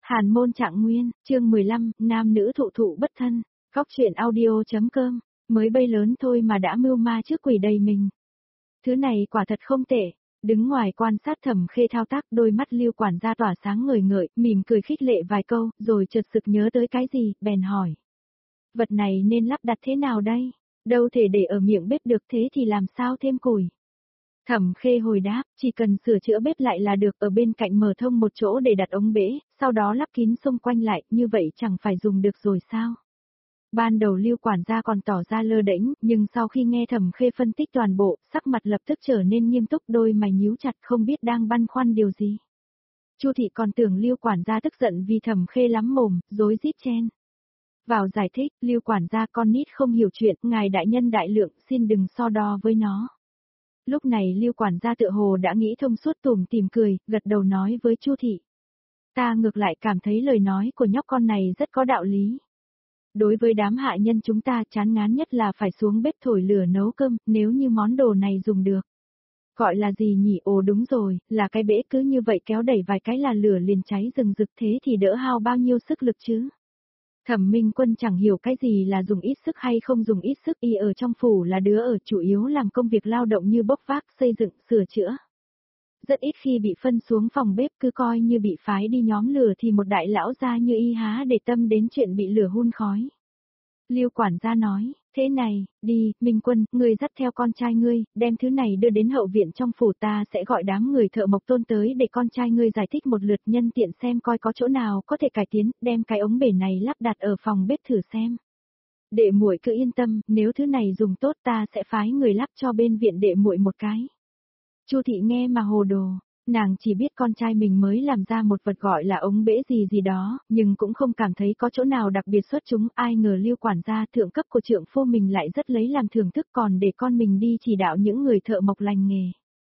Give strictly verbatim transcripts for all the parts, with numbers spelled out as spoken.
Hàn môn trạng nguyên, chương mười lăm, nam nữ thụ thụ bất thân, góc truyện audio.com, mới bay lớn thôi mà đã mưu ma trước quỷ đầy mình. Thứ này quả thật không tệ, đứng ngoài quan sát Thẩm Khê thao tác, đôi mắt Lưu quản gia tỏa sáng ngời ngợi, mỉm cười khích lệ vài câu, rồi chợt sực nhớ tới cái gì, bèn hỏi. Vật này nên lắp đặt thế nào đây? Đâu thể để ở miệng bếp được, thế thì làm sao thêm củi? Thẩm Khê hồi đáp, chỉ cần sửa chữa bếp lại là được, ở bên cạnh mở thông một chỗ để đặt ống bể, sau đó lắp kín xung quanh lại, như vậy chẳng phải dùng được rồi sao? Ban đầu Lưu quản gia còn tỏ ra lơ đễnh, nhưng sau khi nghe Thẩm Khê phân tích toàn bộ, sắc mặt lập tức trở nên nghiêm túc, đôi mày nhíu chặt không biết đang băn khoăn điều gì. Chu thị còn tưởng Lưu quản gia tức giận vì Thẩm Khê lắm mồm, rối rít chen vào giải thích, Lưu quản gia con nít không hiểu chuyện, ngài đại nhân đại lượng, xin đừng so đo với nó. Lúc này Lưu quản gia tựa hồ đã nghĩ thông suốt, tủm tỉm cười, gật đầu nói với Chu thị. Ta ngược lại cảm thấy lời nói của nhóc con này rất có đạo lý. Đối với đám hạ nhân chúng ta, chán ngán nhất là phải xuống bếp thổi lửa nấu cơm, nếu như món đồ này dùng được. Gọi là gì nhỉ? Ồ đúng rồi, là cái bể, cứ như vậy kéo đẩy vài cái là lửa liền cháy rừng rực, thế thì đỡ hao bao nhiêu sức lực chứ. Thẩm Minh Quân chẳng hiểu cái gì là dùng ít sức hay không dùng ít sức, y ở trong phủ là đứa ở chủ yếu làm công việc lao động như bốc vác, xây dựng, sửa chữa. Rất ít khi bị phân xuống phòng bếp, cứ coi như bị phái đi nhóm lửa thì một đại lão gia như y há để tâm đến chuyện bị lửa hun khói. Lưu quản gia nói, thế này, đi, Minh Quân, ngươi dắt theo con trai ngươi, đem thứ này đưa đến hậu viện trong phủ, ta sẽ gọi đám người thợ mộc tôn tới để con trai ngươi giải thích một lượt, nhân tiện xem coi có chỗ nào có thể cải tiến, đem cái ống bể này lắp đặt ở phòng bếp thử xem. Đệ muội cứ yên tâm, nếu thứ này dùng tốt ta sẽ phái người lắp cho bên viện đệ muội một cái. Chu thị nghe mà hồ đồ. Nàng chỉ biết con trai mình mới làm ra một vật gọi là ống bể gì gì đó, nhưng cũng không cảm thấy có chỗ nào đặc biệt xuất chúng, ai ngờ Lưu quản gia thượng cấp của trượng phu mình lại rất lấy làm thưởng thức, còn để con mình đi chỉ đạo những người thợ mộc lành nghề.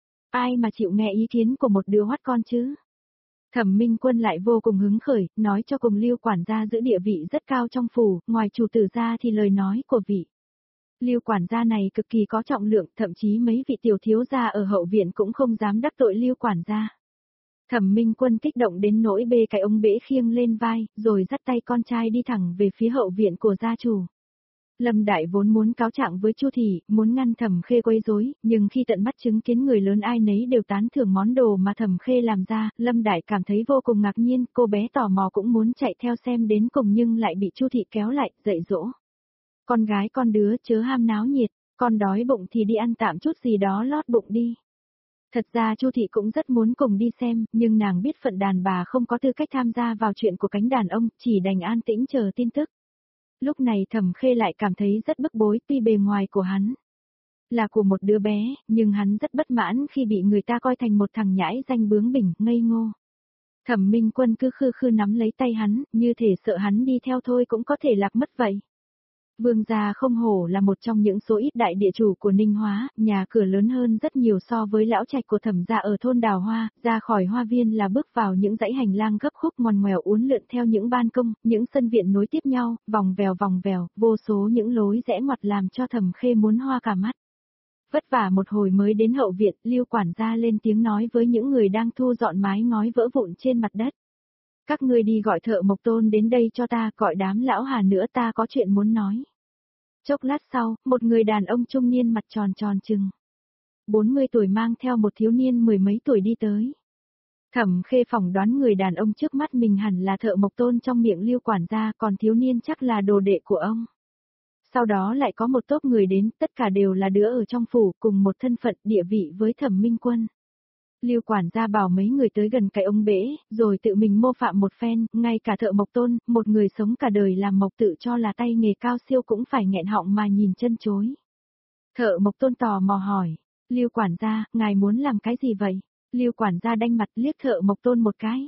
Ai mà chịu nghe ý kiến của một đứa hoắt con chứ? Thẩm Minh Quân lại vô cùng hứng khởi, nói cho cùng Lưu quản gia giữ địa vị rất cao trong phủ, ngoài chủ tử ra thì lời nói của vị Lưu quản gia này cực kỳ có trọng lượng, thậm chí mấy vị tiểu thiếu gia ở hậu viện cũng không dám đắc tội Lưu quản gia. Thẩm Minh Quân kích động đến nỗi bê cái ống bể khiêng lên vai, rồi dắt tay con trai đi thẳng về phía hậu viện của gia chủ. Lâm Đại vốn muốn cáo trạng với Chu thị, muốn ngăn Thẩm Khê quấy rối, nhưng khi tận mắt chứng kiến người lớn ai nấy đều tán thưởng món đồ mà Thẩm Khê làm ra, Lâm Đại cảm thấy vô cùng ngạc nhiên, cô bé tò mò cũng muốn chạy theo xem đến cùng nhưng lại bị Chu thị kéo lại, dạy dỗ. Con gái con đứa chớ ham náo nhiệt, con đói bụng thì đi ăn tạm chút gì đó lót bụng đi. Thật ra Chu thị cũng rất muốn cùng đi xem, nhưng nàng biết phận đàn bà không có tư cách tham gia vào chuyện của cánh đàn ông, chỉ đành an tĩnh chờ tin tức. Lúc này Thẩm Khê lại cảm thấy rất bức bối, tuy bề ngoài của hắn là của một đứa bé, nhưng hắn rất bất mãn khi bị người ta coi thành một thằng nhãi danh bướng bỉnh, ngây ngô. Thẩm Minh Quân cứ khư khư nắm lấy tay hắn, như thể sợ hắn đi theo thôi cũng có thể lạc mất vậy. Vương gia không hổ là một trong những số ít đại địa chủ của Ninh Hóa, nhà cửa lớn hơn rất nhiều so với lão trạch của Thẩm gia ở thôn Đào Hoa, ra khỏi hoa viên là bước vào những dãy hành lang gấp khúc ngoằn ngoèo uốn lượn theo những ban công, những sân viện nối tiếp nhau, vòng vèo vòng vèo, vô số những lối rẽ ngoặt làm cho Thẩm Khê muốn hoa cả mắt. Vất vả một hồi mới đến hậu viện, Lưu quản gia lên tiếng nói với những người đang thu dọn mái ngói vỡ vụn trên mặt đất. Các ngươi đi gọi thợ mộc tôn đến đây cho ta, gọi đám lão Hà nữa, ta có chuyện muốn nói. Chốc lát sau, một người đàn ông trung niên mặt tròn tròn chừng bốn mươi tuổi mang theo một thiếu niên mười mấy tuổi đi tới. Thẩm Khê phỏng đoán người đàn ông trước mắt mình hẳn là thợ mộc tôn trong miệng Lưu quản gia, còn thiếu niên chắc là đồ đệ của ông. Sau đó lại có một tốp người đến, tất cả đều là đứa ở trong phủ, cùng một thân phận địa vị với Thẩm Minh Quân. Lưu quản gia bảo mấy người tới gần cái ống bể, rồi tự mình mô phạm một phen, ngay cả thợ mộc tôn, một người sống cả đời làm mộc tự cho là tay nghề cao siêu cũng phải nghẹn họng mà nhìn chân chối. Thợ mộc tôn tò mò hỏi, Lưu quản gia, ngài muốn làm cái gì vậy? Lưu quản gia đanh mặt liếc thợ mộc tôn một cái.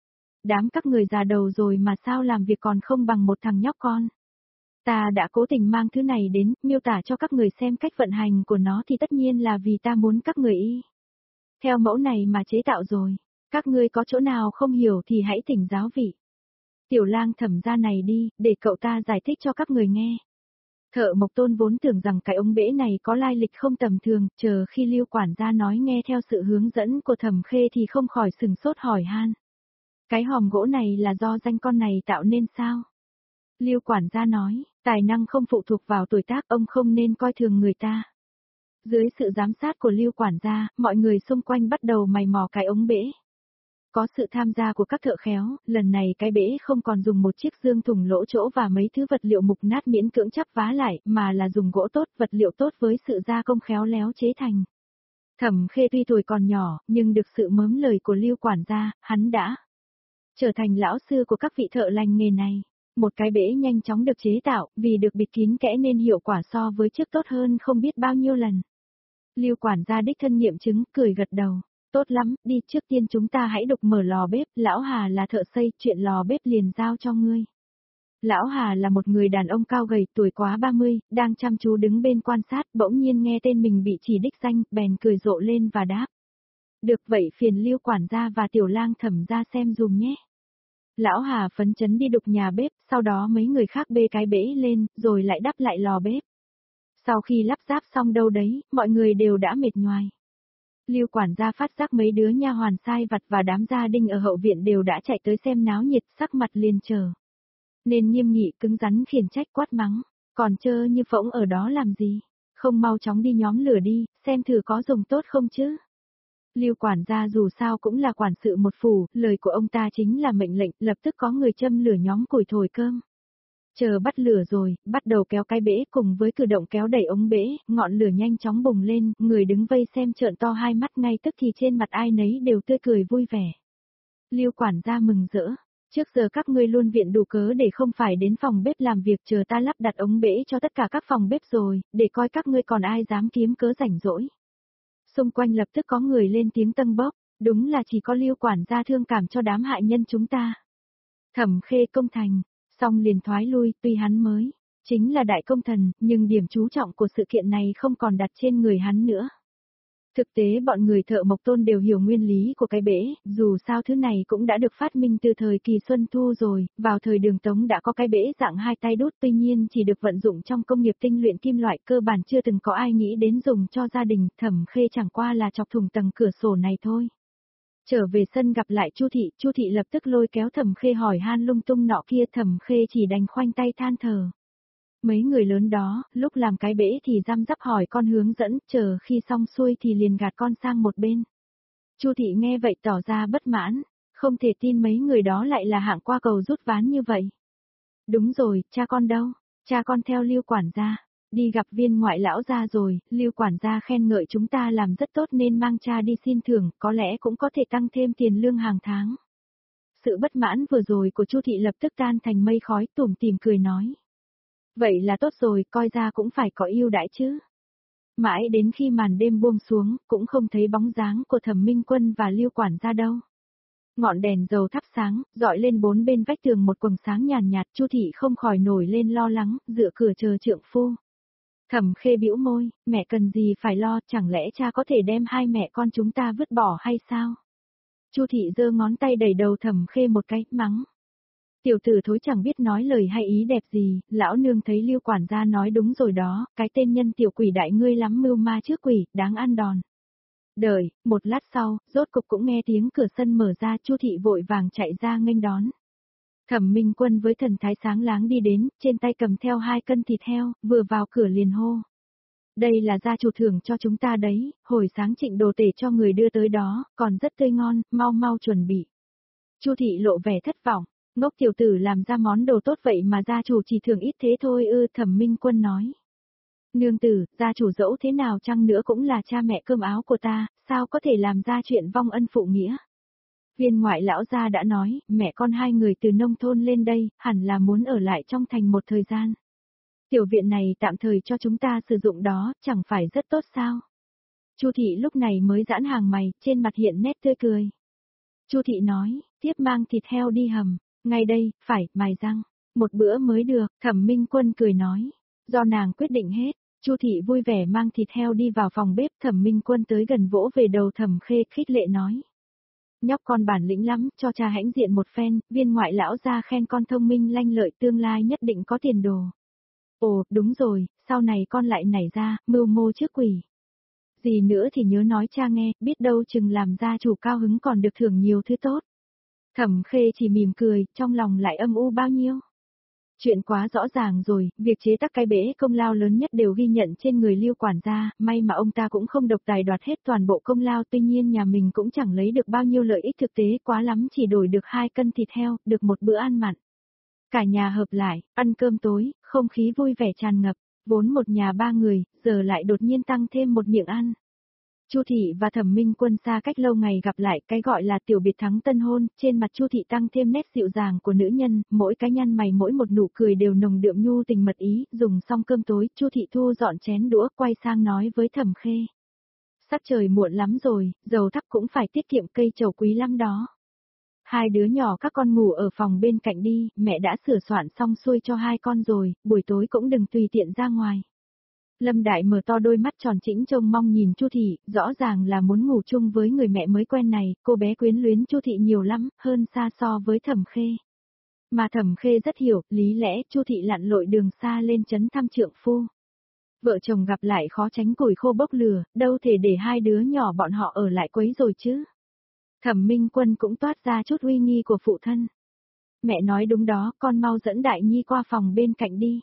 Đám các người già đầu rồi mà sao làm việc còn không bằng một thằng nhóc con. Ta đã cố tình mang thứ này đến, miêu tả cho các người xem cách vận hành của nó thì tất nhiên là vì ta muốn các người y theo mẫu này mà chế tạo rồi. Các ngươi có chỗ nào không hiểu thì hãy thỉnh giáo vị tiểu lang Thẩm gia này đi, để cậu ta giải thích cho các người nghe. Thợ mộc tôn vốn tưởng rằng cái ống bể này có lai lịch không tầm thường, chờ khi Lưu quản gia nói nghe theo sự hướng dẫn của Thẩm Khê thì không khỏi sừng sốt hỏi han. Cái hòm gỗ này là do danh con này tạo nên sao? Lưu quản gia nói, tài năng không phụ thuộc vào tuổi tác, ông không nên coi thường người ta. Dưới sự giám sát của Lưu quản gia, mọi người xung quanh bắt đầu mày mò cái ống bể. Có sự tham gia của các thợ khéo, lần này cái bể không còn dùng một chiếc dương thủng lỗ chỗ và mấy thứ vật liệu mục nát miễn cưỡng chắp vá lại, mà là dùng gỗ tốt, vật liệu tốt với sự gia công khéo léo chế thành. Thẩm Khê tuy tuổi còn nhỏ, nhưng được sự mớm lời của Lưu quản gia, hắn đã trở thành lão sư của các vị thợ lành nghề này. Một cái bể nhanh chóng được chế tạo, vì được bịt kín kẽ nên hiệu quả so với trước tốt hơn không biết bao nhiêu lần. Lưu quản gia đích thân nghiệm chứng, cười gật đầu. Tốt lắm, đi, trước tiên chúng ta hãy đục mở lò bếp, lão Hà là thợ xây, chuyện lò bếp liền giao cho ngươi. Lão Hà là một người đàn ông cao gầy, tuổi quá ba mươi, đang chăm chú đứng bên quan sát, bỗng nhiên nghe tên mình bị chỉ đích danh, bèn cười rộ lên và đáp. Được vậy phiền Lưu quản gia và tiểu lang Thẩm ra xem dùm nhé. Lão Hà phấn chấn đi đục nhà bếp, sau đó mấy người khác bê cái bể lên, rồi lại đắp lại lò bếp. Sau khi lắp ráp xong đâu đấy, mọi người đều đã mệt nhoài. Lưu quản gia phát giác mấy đứa nha hoàn sai vặt và đám gia đình ở hậu viện đều đã chạy tới xem náo nhiệt, sắc mặt liền chờ. Nên nghiêm nghị cứng rắn khiển trách quát mắng, còn chơ như phỗng ở đó làm gì, không mau chóng đi nhóm lửa đi, xem thử có dùng tốt không chứ. Lưu quản gia dù sao cũng là quản sự một phủ, lời của ông ta chính là mệnh lệnh, lập tức có người châm lửa nhóm củi thổi cơm. Chờ bắt lửa rồi, bắt đầu kéo cái bể cùng với cử động kéo đẩy ống bể, ngọn lửa nhanh chóng bùng lên, người đứng vây xem trợn to hai mắt ngay tức thì trên mặt ai nấy đều tươi cười vui vẻ. Lưu quản gia mừng rỡ, trước giờ các ngươi luôn viện đủ cớ để không phải đến phòng bếp làm việc, chờ ta lắp đặt ống bể cho tất cả các phòng bếp rồi, để coi các ngươi còn ai dám kiếm cớ rảnh rỗi. Xung quanh lập tức có người lên tiếng tâng bốc, đúng là chỉ có Lưu quản gia thương cảm cho đám hại nhân chúng ta. Thẩm Khê công thành. Xong liền thoái lui, tuy hắn mới chính là đại công thần, nhưng điểm chú trọng của sự kiện này không còn đặt trên người hắn nữa. Thực tế bọn người thợ mộc tôn đều hiểu nguyên lý của cái bể, dù sao thứ này cũng đã được phát minh từ thời kỳ Xuân Thu rồi, vào thời Đường Tống đã có cái bể dạng hai tay đút, tuy nhiên chỉ được vận dụng trong công nghiệp tinh luyện kim loại, cơ bản chưa từng có ai nghĩ đến dùng cho gia đình. Thẩm Khê chẳng qua là chọc thủng tầng cửa sổ này thôi. Trở về sân gặp lại Chu thị, Chu thị lập tức lôi kéo Thẩm Khê hỏi han lung tung nọ kia, Thẩm Khê chỉ đành khoanh tay than thở. Mấy người lớn đó, lúc làm cái bể thì răm rắp hỏi con hướng dẫn, chờ khi xong xuôi thì liền gạt con sang một bên. Chu thị nghe vậy tỏ ra bất mãn, không thể tin mấy người đó lại là hạng qua cầu rút ván như vậy. Đúng rồi, cha con đâu? Cha con theo Lưu quản gia. Đi gặp viên ngoại lão gia rồi, Lưu quản gia khen ngợi chúng ta làm rất tốt nên mang cha đi xin thưởng, có lẽ cũng có thể tăng thêm tiền lương hàng tháng. Sự bất mãn vừa rồi của Chu thị lập tức tan thành mây khói, tủm tỉm cười nói. Vậy là tốt rồi, coi ra cũng phải có ưu đãi chứ. Mãi đến khi màn đêm buông xuống, cũng không thấy bóng dáng của Thẩm Minh Quân và Lưu quản gia đâu. Ngọn đèn dầu thắp sáng, dọi lên bốn bên vách tường một quầng sáng nhàn nhạt, Chu thị không khỏi nổi lên lo lắng, dựa cửa chờ trượng phu. Thẩm Khê bĩu môi, mẹ cần gì phải lo, chẳng lẽ cha có thể đem hai mẹ con chúng ta vứt bỏ hay sao? Chu thị giơ ngón tay đẩy đầu Thẩm Khê một cái, mắng. Tiểu tử thối chẳng biết nói lời hay ý đẹp gì, lão nương thấy Lưu quản gia nói đúng rồi đó, cái tên nhân tiểu quỷ đại ngươi lắm mưu ma trước quỷ, đáng ăn đòn. Đợi, một lát sau, rốt cục cũng nghe tiếng cửa sân mở ra, Chu thị vội vàng chạy ra nghênh đón. Thẩm Minh Quân với thần thái sáng láng đi đến, trên tay cầm theo hai cân thịt heo, vừa vào cửa liền hô. Đây là gia chủ thưởng cho chúng ta đấy, hồi sáng Trịnh đồ tể cho người đưa tới đó, còn rất tươi ngon, mau mau chuẩn bị. Chu thị lộ vẻ thất vọng, ngốc tiểu tử làm ra món đồ tốt vậy mà gia chủ chỉ thưởng ít thế thôi ư, Thẩm Minh Quân nói. Nương tử, gia chủ dẫu thế nào chăng nữa cũng là cha mẹ cơm áo của ta, sao có thể làm ra chuyện vong ân phụ nghĩa. Viên ngoại lão gia đã nói, mẹ con hai người từ nông thôn lên đây, hẳn là muốn ở lại trong thành một thời gian. Tiểu viện này tạm thời cho chúng ta sử dụng đó, chẳng phải rất tốt sao? Chu thị lúc này mới giãn hàng mày, trên mặt hiện nét tươi cười. Chu thị nói, tiếp mang thịt heo đi hầm, ngay đây, phải, mài răng, một bữa mới được, Thẩm Minh Quân cười nói, do nàng quyết định hết. Chu thị vui vẻ mang thịt heo đi vào phòng bếp, Thẩm Minh Quân tới gần vỗ về đầu Thẩm Khê, khích lệ nói. Nhóc con bản lĩnh lắm, cho cha hãnh diện một phen, viên ngoại lão gia khen con thông minh lanh lợi, tương lai nhất định có tiền đồ. Ồ, đúng rồi, sau này con lại nảy ra, mưu mô trước quỷ. Gì nữa thì nhớ nói cha nghe, biết đâu chừng làm gia chủ cao hứng còn được thưởng nhiều thứ tốt. Thẩm Khê chỉ mỉm cười, trong lòng lại âm u bao nhiêu. Chuyện quá rõ ràng rồi, việc chế tác cái bể công lao lớn nhất đều ghi nhận trên người Lưu quản gia, may mà ông ta cũng không độc tài đoạt hết toàn bộ công lao, tuy nhiên nhà mình cũng chẳng lấy được bao nhiêu lợi ích thực tế, quá lắm chỉ đổi được hai cân thịt heo, được một bữa ăn mặn. Cả nhà hợp lại, ăn cơm tối, không khí vui vẻ tràn ngập, vốn một nhà ba người, giờ lại đột nhiên tăng thêm một miệng ăn. Chu Thị và Thẩm Minh Quân xa cách lâu ngày gặp lại, cái gọi là tiểu biệt thắng tân hôn, trên mặt Chu Thị tăng thêm nét dịu dàng của nữ nhân, mỗi cái nhăn mày mỗi một nụ cười đều nồng đượm nhu tình mật ý, dùng xong cơm tối, Chu Thị thu dọn chén đũa, quay sang nói với Thẩm Khê. Sắc trời muộn lắm rồi, dầu thắp cũng phải tiết kiệm, cây trầu quý lắm đó. Hai đứa nhỏ các con ngủ ở phòng bên cạnh đi, mẹ đã sửa soạn xong xuôi cho hai con rồi, buổi tối cũng đừng tùy tiện ra ngoài. Lâm Đại mở to đôi mắt tròn trĩnh trông mong nhìn Chu Thị, rõ ràng là muốn ngủ chung với người mẹ mới quen này, cô bé quyến luyến Chu Thị nhiều lắm, hơn xa so với Thẩm Khê. Mà Thẩm Khê rất hiểu, lý lẽ Chu Thị lặn lội đường xa lên trấn thăm trượng phu. Vợ chồng gặp lại khó tránh củi khô bốc lửa, đâu thể để hai đứa nhỏ bọn họ ở lại quấy rồi chứ. Thẩm Minh Quân cũng toát ra chút uy nghi của phụ thân. Mẹ nói đúng đó, con mau dẫn Đại Nhi qua phòng bên cạnh đi.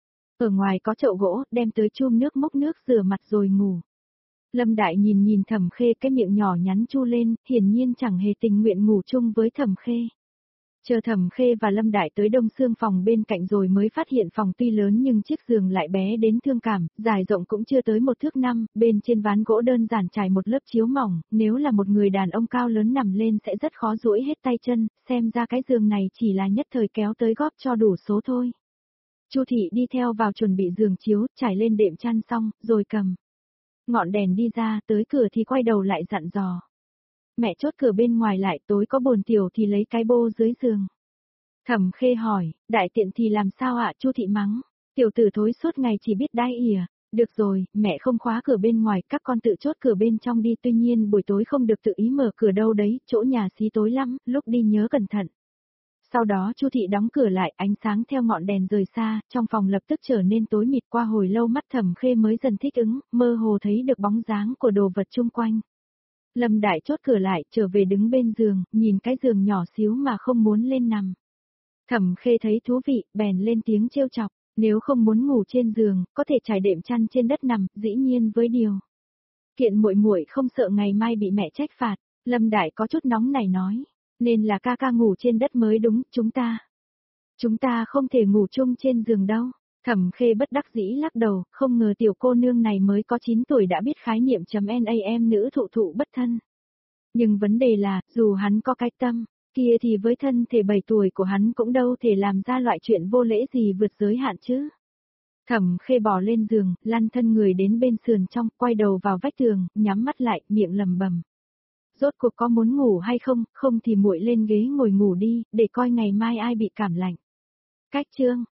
Ở ngoài có chậu gỗ, đem tới chum nước múc nước rửa mặt rồi ngủ. Lâm Đại nhìn nhìn Thẩm Khê, cái miệng nhỏ nhắn chu lên, hiển nhiên chẳng hề tình nguyện ngủ chung với Thẩm Khê. Chờ Thẩm Khê và Lâm Đại tới đông xương phòng bên cạnh rồi mới phát hiện phòng tuy lớn nhưng chiếc giường lại bé đến thương cảm, dài rộng cũng chưa tới một thước năm, bên trên ván gỗ đơn giản trải một lớp chiếu mỏng, nếu là một người đàn ông cao lớn nằm lên sẽ rất khó duỗi hết tay chân, xem ra cái giường này chỉ là nhất thời kéo tới góp cho đủ số thôi. Chu Thị đi theo vào chuẩn bị giường chiếu, trải lên đệm chăn xong, rồi cầm ngọn đèn đi ra, tới cửa thì quay đầu lại dặn dò. Mẹ chốt cửa bên ngoài lại, tối có buồn tiểu thì lấy cái bô dưới giường. Thẩm Khê hỏi, đại tiện thì làm sao ạ? Chu Thị mắng, tiểu tử thối suốt ngày chỉ biết đai ỉa. Được rồi, mẹ không khóa cửa bên ngoài, các con tự chốt cửa bên trong đi, tuy nhiên buổi tối không được tự ý mở cửa đâu đấy, chỗ nhà xí tối lắm, lúc đi nhớ cẩn thận. Sau đó Chu Thị đóng cửa lại, ánh sáng theo ngọn đèn rời xa, trong phòng lập tức trở nên tối mịt, qua hồi lâu mắt Thẩm Khê mới dần thích ứng, mơ hồ thấy được bóng dáng của đồ vật chung quanh. Lâm Đại chốt cửa lại, trở về đứng bên giường, nhìn cái giường nhỏ xíu mà không muốn lên nằm. Thẩm Khê thấy thú vị, bèn lên tiếng trêu chọc, nếu không muốn ngủ trên giường, có thể trải đệm chăn trên đất nằm, dĩ nhiên với điều kiện muội muội không sợ ngày mai bị mẹ trách phạt. Lâm Đại có chút nóng này nói, nên là ca ca ngủ trên đất mới đúng, chúng ta. Chúng ta không thể ngủ chung trên giường đâu. Thẩm Khê bất đắc dĩ lắc đầu, không ngờ tiểu cô nương này mới có chín tuổi đã biết khái niệm chấm nam nữ thụ thụ bất thân. Nhưng vấn đề là, dù hắn có cái tâm, kia thì với thân thể bảy tuổi của hắn cũng đâu thể làm ra loại chuyện vô lễ gì vượt giới hạn chứ. Thẩm Khê bò lên giường, lăn thân người đến bên sườn trong, quay đầu vào vách tường, nhắm mắt lại, miệng lầm bầm. Rốt cuộc có muốn ngủ hay không, không thì muội lên ghế ngồi ngủ đi, để coi ngày mai ai bị cảm lạnh. Cách chương